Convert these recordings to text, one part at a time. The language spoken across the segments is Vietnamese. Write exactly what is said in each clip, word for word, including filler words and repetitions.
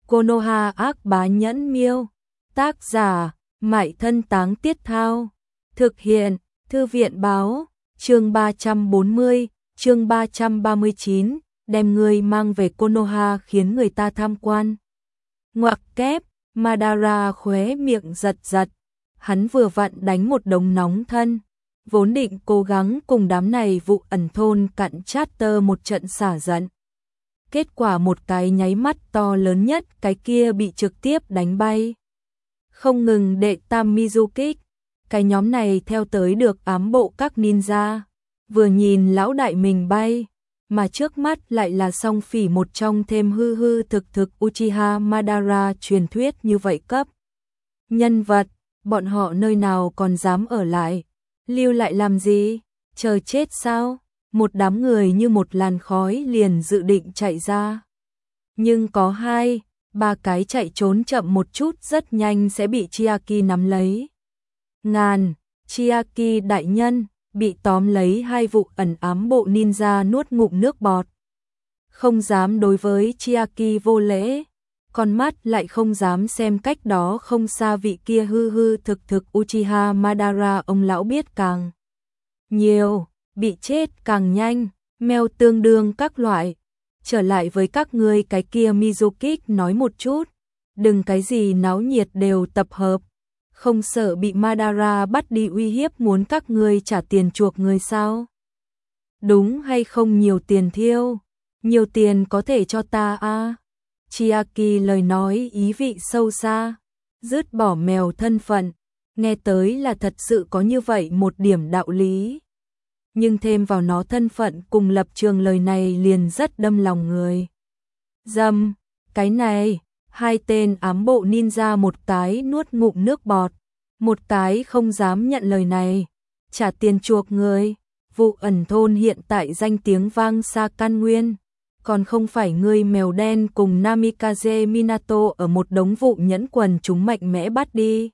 Konoha ác bá nhẫn miêu. Tác giả, Mại Thân Táng Tiết Thao. Thực hiện, Thư viện báo. Chương ba trăm bốn mươi, chương ba trăm ba mươi chín, đem người mang về Konoha khiến người ta tham quan. Ngoặc kép, Madara khóe miệng giật giật. Hắn vừa vặn đánh một đống nóng thân. Vốn định cố gắng cùng đám này vụ ẩn thôn cặn Chatter một trận xả giận. Kết quả một cái nháy mắt to lớn nhất cái kia bị trực tiếp đánh bay. Không ngừng đệ tam Mizuki, cái nhóm này theo tới được ám bộ các ninja. Vừa nhìn lão đại mình bay, mà trước mắt lại là song phỉ một trong thêm hư hư thực thực Uchiha Madara truyền thuyết như vậy cấp. Nhân vật, bọn họ nơi nào còn dám ở lại, lưu lại làm gì, chờ chết sao? Một đám người như một làn khói liền dự định chạy ra. Nhưng có hai, ba cái chạy trốn chậm một chút rất nhanh sẽ bị Chiaki nắm lấy. Ngàn, Chiaki đại nhân, bị tóm lấy hai vụ ẩn ám bộ ninja nuốt ngụm nước bọt. Không dám đối với Chiaki vô lễ, con mắt lại không dám xem cách đó không xa vị kia hư hư thực thực Uchiha Madara, ông lão biết càng nhiều, bị chết càng nhanh, mèo tương đương các loại. Trở lại với các ngươi, cái kia Mizuki nói một chút, đừng cái gì náo nhiệt đều tập hợp, không sợ bị Madara bắt đi uy hiếp muốn các ngươi trả tiền chuộc người sao? Đúng hay không? Nhiều tiền thiêu, nhiều tiền có thể cho ta a. À? Chiaki lời nói ý vị sâu xa, dứt bỏ mèo thân phận, nghe tới là thật sự có như vậy một điểm đạo lý. Nhưng thêm vào nó thân phận cùng lập trường, lời này liền rất đâm lòng người. Dâm, cái này, hai tên ám bộ ninja một cái nuốt ngụm nước bọt, một cái không dám nhận lời này, trả tiền chuộc người. Vụ ẩn thôn hiện tại danh tiếng vang xa căn nguyên, còn không phải ngươi mèo đen cùng Namikaze Minato ở một đống vụ nhẫn quần chúng mạnh mẽ bắt đi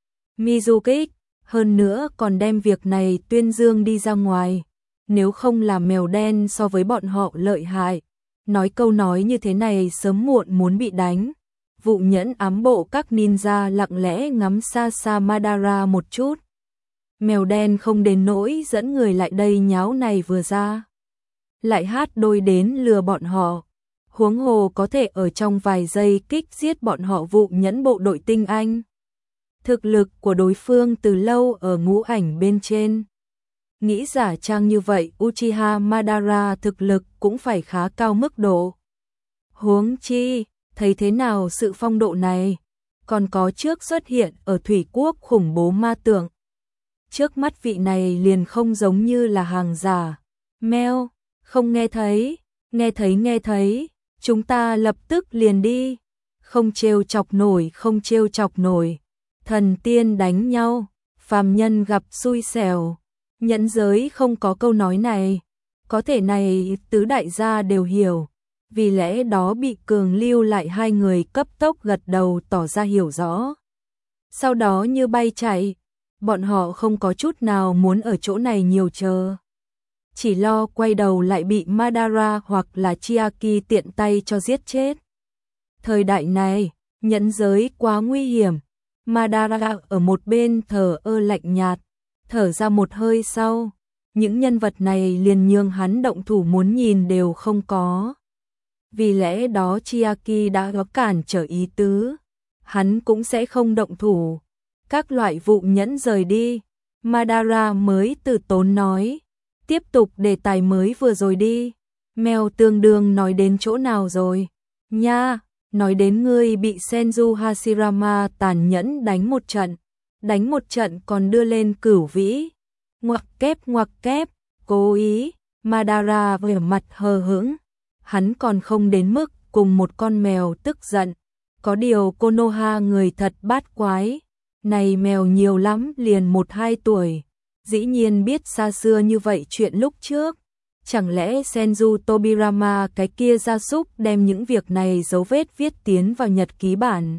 Mizuki, hơn nữa còn đem việc này tuyên dương đi ra ngoài. Nếu không là mèo đen so với bọn họ lợi hại, nói câu nói như thế này sớm muộn muốn bị đánh. Vụ nhẫn ám bộ các ninja lặng lẽ ngắm xa xa Madara một chút. Mèo đen không đến nỗi dẫn người lại đây nháo này vừa ra, lại hát đôi đến lừa bọn họ. Huống hồ có thể ở trong vài giây kích giết bọn họ vụ nhẫn bộ đội tinh anh. Thực lực của đối phương từ lâu ở ngũ ảnh bên trên. Nghĩ giả trang như vậy Uchiha Madara thực lực cũng phải khá cao mức độ. Huống chi, thấy thế nào sự phong độ này, còn có trước xuất hiện ở Thủy Quốc khủng bố ma tượng. Trước mắt vị này liền không giống như là hàng giả. Mèo, không nghe thấy, nghe thấy nghe thấy, chúng ta lập tức liền đi. Không trêu chọc nổi, không trêu chọc nổi. Thần tiên đánh nhau, phàm nhân gặp xui xẻo. Nhẫn giới không có câu nói này, có thể này tứ đại gia đều hiểu, vì lẽ đó bị cường lưu lại hai người cấp tốc gật đầu tỏ ra hiểu rõ. Sau đó như bay chạy, bọn họ không có chút nào muốn ở chỗ này nhiều chờ, chỉ lo quay đầu lại bị Madara hoặc là Chiaki tiện tay cho giết chết. Thời đại này, nhẫn giới quá nguy hiểm. Madara ở một bên thở ơ lạnh nhạt, thở ra một hơi sau, những nhân vật này liền nhường hắn động thủ muốn nhìn đều không có. Vì lẽ đó Chiaki đã có cản trở ý tứ, hắn cũng sẽ không động thủ. Các loại vụ nhẫn rời đi, Madara mới từ tốn nói, tiếp tục đề tài mới vừa rồi đi. Mèo tương đương nói đến chỗ nào rồi? Nha, nói đến ngươi bị Senju Hashirama tàn nhẫn đánh một trận. Đánh một trận còn đưa lên cửu vĩ. Ngoặc kép ngoặc kép, cố ý. Madara vẻ mặt hờ hững. Hắn còn không đến mức cùng một con mèo tức giận. Có điều Konoha người thật bát quái. Này mèo nhiều lắm liền một hai tuổi. Dĩ nhiên biết xa xưa như vậy chuyện lúc trước. Chẳng lẽ Senju Tobirama cái kia gia súc đem những việc này dấu vết viết tiến vào nhật ký bản.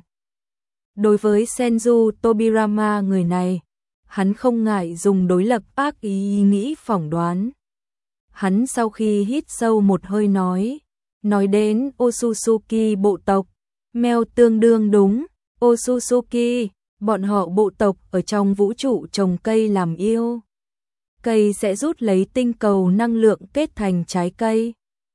Đối với Senju Tobirama người này, hắn không ngại dùng đối lập ác ý nghĩ phỏng đoán. Hắn sau khi hít sâu một hơi nói, nói đến Otsutsuki bộ tộc, Mèo tương đương đúng, Otsutsuki, bọn họ bộ tộc ở trong vũ trụ trồng cây làm yêu. Cây sẽ rút lấy tinh cầu năng lượng kết thành trái cây.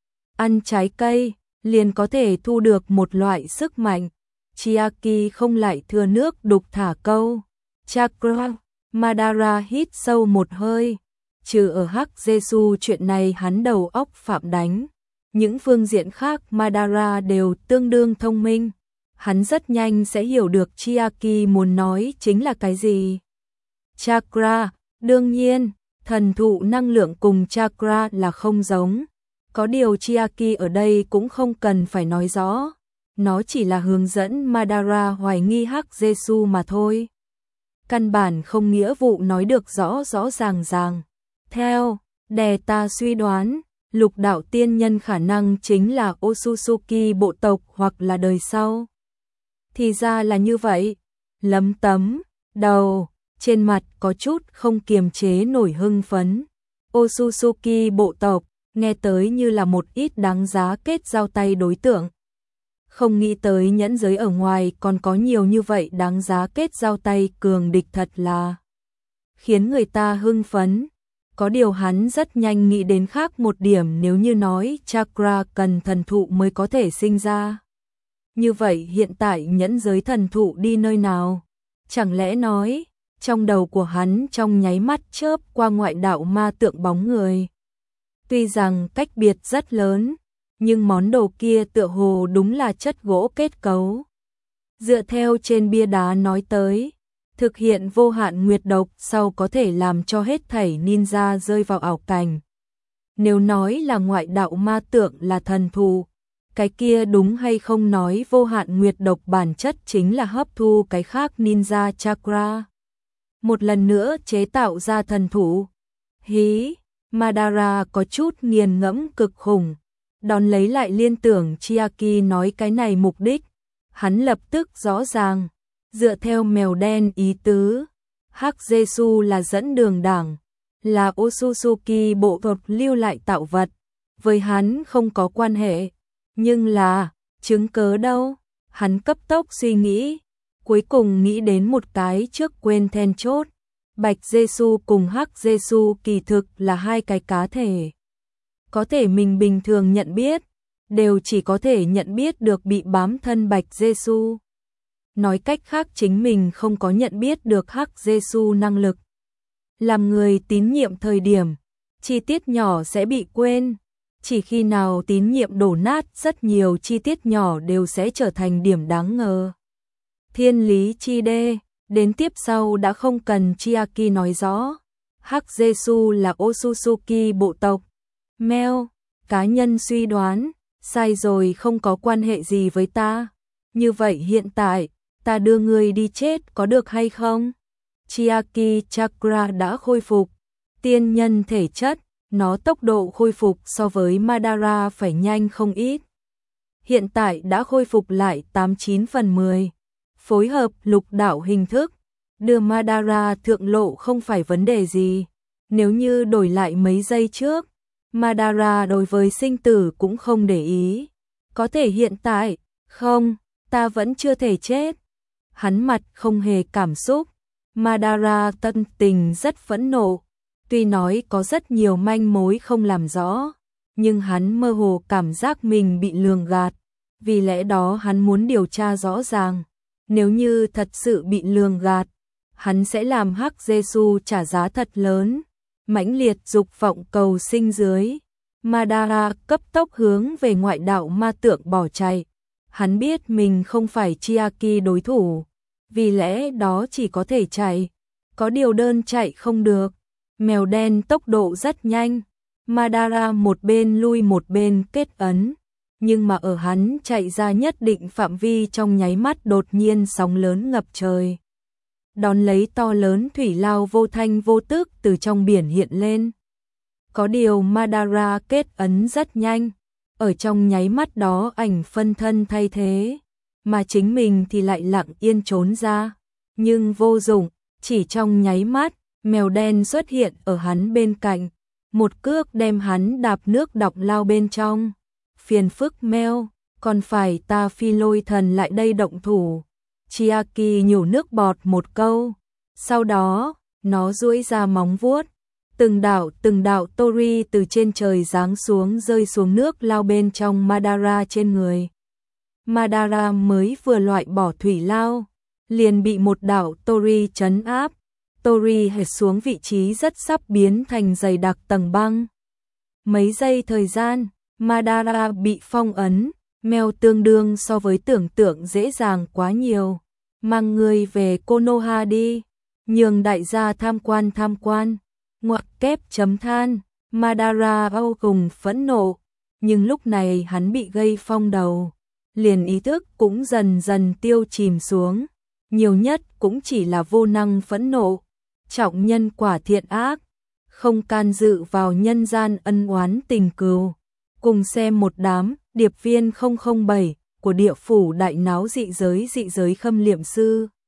Ăn trái cây, liền có thể thu được một loại sức mạnh. Chiaki không lại thừa nước đục thả câu. Chakra, Madara hít sâu một hơi. Trừ ở Hắc Jesu chuyện này hắn đầu óc phạm đánh. Những phương diện khác Madara đều tương đương thông minh. Hắn rất nhanh sẽ hiểu được Chiaki muốn nói chính là cái gì. Chakra, đương nhiên, thần thụ năng lượng cùng chakra là không giống. Có điều Chiaki ở đây cũng không cần phải nói rõ. Nó chỉ là hướng dẫn Madara hoài nghi Hắc Jesu mà thôi. Căn bản không nghĩa vụ nói được rõ rõ ràng ràng. Theo, đè ta suy đoán, lục đạo tiên nhân khả năng chính là Otsutsuki bộ tộc hoặc là đời sau. Thì ra là như vậy. Lấm tấm, đầu, trên mặt có chút không kiềm chế nổi hưng phấn. Otsutsuki bộ tộc, nghe tới như là một ít đáng giá kết giao tay đối tượng. Không nghĩ tới nhẫn giới ở ngoài còn có nhiều như vậy đáng giá kết giao tay cường địch thật là khiến người ta hưng phấn. Có điều hắn rất nhanh nghĩ đến khác một điểm, nếu như nói chakra cần thần thụ mới có thể sinh ra. Như vậy hiện tại nhẫn giới thần thụ đi nơi nào? Chẳng lẽ nói, trong đầu của hắn trong nháy mắt chớp qua ngoại đạo ma tượng bóng người. Tuy rằng cách biệt rất lớn, nhưng món đồ kia tựa hồ đúng là chất gỗ kết cấu. Dựa theo trên bia đá nói tới, thực hiện vô hạn nguyệt độc sau có thể làm cho hết thảy ninja rơi vào ảo cảnh. Nếu nói là ngoại đạo ma tượng là thần thù, cái kia đúng hay không nói vô hạn nguyệt độc bản chất chính là hấp thu cái khác ninja chakra. Một lần nữa chế tạo ra thần thủ. Hí, Madara có chút nghiền ngẫm cực khủng. Đón lấy lại liên tưởng Chiaki nói cái này mục đích. Hắn lập tức rõ ràng. Dựa theo mèo đen ý tứ, Hắc Jesu là dẫn đường đảng, là Otsutsuki bộ tộc lưu lại tạo vật. Với hắn không có quan hệ. Nhưng là, chứng cớ đâu? Hắn cấp tốc suy nghĩ. Cuối cùng nghĩ đến một cái trước quên then chốt. Bạch Jesu cùng Hắc Jesu kỳ thực là hai cái cá thể. Có thể mình bình thường nhận biết, đều chỉ có thể nhận biết được bị bám thân Bạch Jesu. Nói cách khác chính mình không có nhận biết được Hắc Jesu năng lực. Làm người tín nhiệm thời điểm, chi tiết nhỏ sẽ bị quên. Chỉ khi nào tín nhiệm đổ nát, rất nhiều chi tiết nhỏ đều sẽ trở thành điểm đáng ngờ. Thiên lý chi đê, đến tiếp sau đã không cần Chiaki nói rõ. Hắc Jesu là Otsutsuki bộ tộc. Mèo, cá nhân suy đoán, sai rồi, không có quan hệ gì với ta. Như vậy hiện tại, ta đưa ngươi đi chết có được hay không? Chiaki chakra đã khôi phục. Tiên nhân thể chất, nó tốc độ khôi phục so với Madara phải nhanh không ít. Hiện tại đã khôi phục lại tám chín phần mười. Phối hợp lục đạo hình thức, đưa Madara thượng lộ không phải vấn đề gì. Nếu như đổi lại mấy giây trước, Madara đối với sinh tử cũng không để ý. Có thể hiện tại, không, ta vẫn chưa thể chết. Hắn mặt không hề cảm xúc. Madara tâm tình rất phẫn nộ. Tuy nói có rất nhiều manh mối không làm rõ, nhưng hắn mơ hồ cảm giác mình bị lường gạt. Vì lẽ đó hắn muốn điều tra rõ ràng. Nếu như thật sự bị lường gạt, hắn sẽ làm Hắc Jesu trả giá thật lớn. Mãnh liệt dục vọng cầu sinh dưới, Madara cấp tốc hướng về ngoại đạo ma tượng bỏ chạy. Hắn biết mình không phải Chiaki đối thủ, vì lẽ đó chỉ có thể chạy. Có điều đơn chạy không được. Mèo đen tốc độ rất nhanh. Madara một bên lui một bên kết ấn. Nhưng mà ở hắn chạy ra nhất định phạm vi trong nháy mắt đột nhiên sóng lớn ngập trời. Đón lấy to lớn thủy lao vô thanh vô tức từ trong biển hiện lên. Có điều Madara kết ấn rất nhanh. Ở trong nháy mắt đó ảnh phân thân thay thế. Mà chính mình thì lại lặng yên trốn ra. Nhưng vô dụng, chỉ trong nháy mắt, mèo đen xuất hiện ở hắn bên cạnh. Một cước đem hắn đạp nước đọng lao bên trong. Phiền phức mèo, còn phải ta phi lôi thần lại đây động thủ. Chiaki nhổ nước bọt một câu, sau đó, nó duỗi ra móng vuốt. Từng đạo từng đạo tori từ trên trời giáng xuống rơi xuống nước lao bên trong Madara trên người. Madara mới vừa loại bỏ thủy lao, liền bị một đạo tori trấn áp. Tori hệt xuống vị trí rất sắp biến thành dày đặc tầng băng. Mấy giây thời gian, Madara bị phong ấn, mèo tương đương so với tưởng tượng dễ dàng quá nhiều. Mang người về Konoha đi, nhường đại gia tham quan tham quan. Ngoặc kép chấm than, Madara vô cùng phẫn nộ, nhưng lúc này hắn bị gây phong đầu, liền ý thức cũng dần dần tiêu chìm xuống, nhiều nhất cũng chỉ là vô năng phẫn nộ, trọng nhân quả thiện ác, không can dự vào nhân gian ân oán tình cừu. Cùng xem một đám điệp viên không không bảy của địa phủ đại náo dị giới dị giới khâm liệm sư.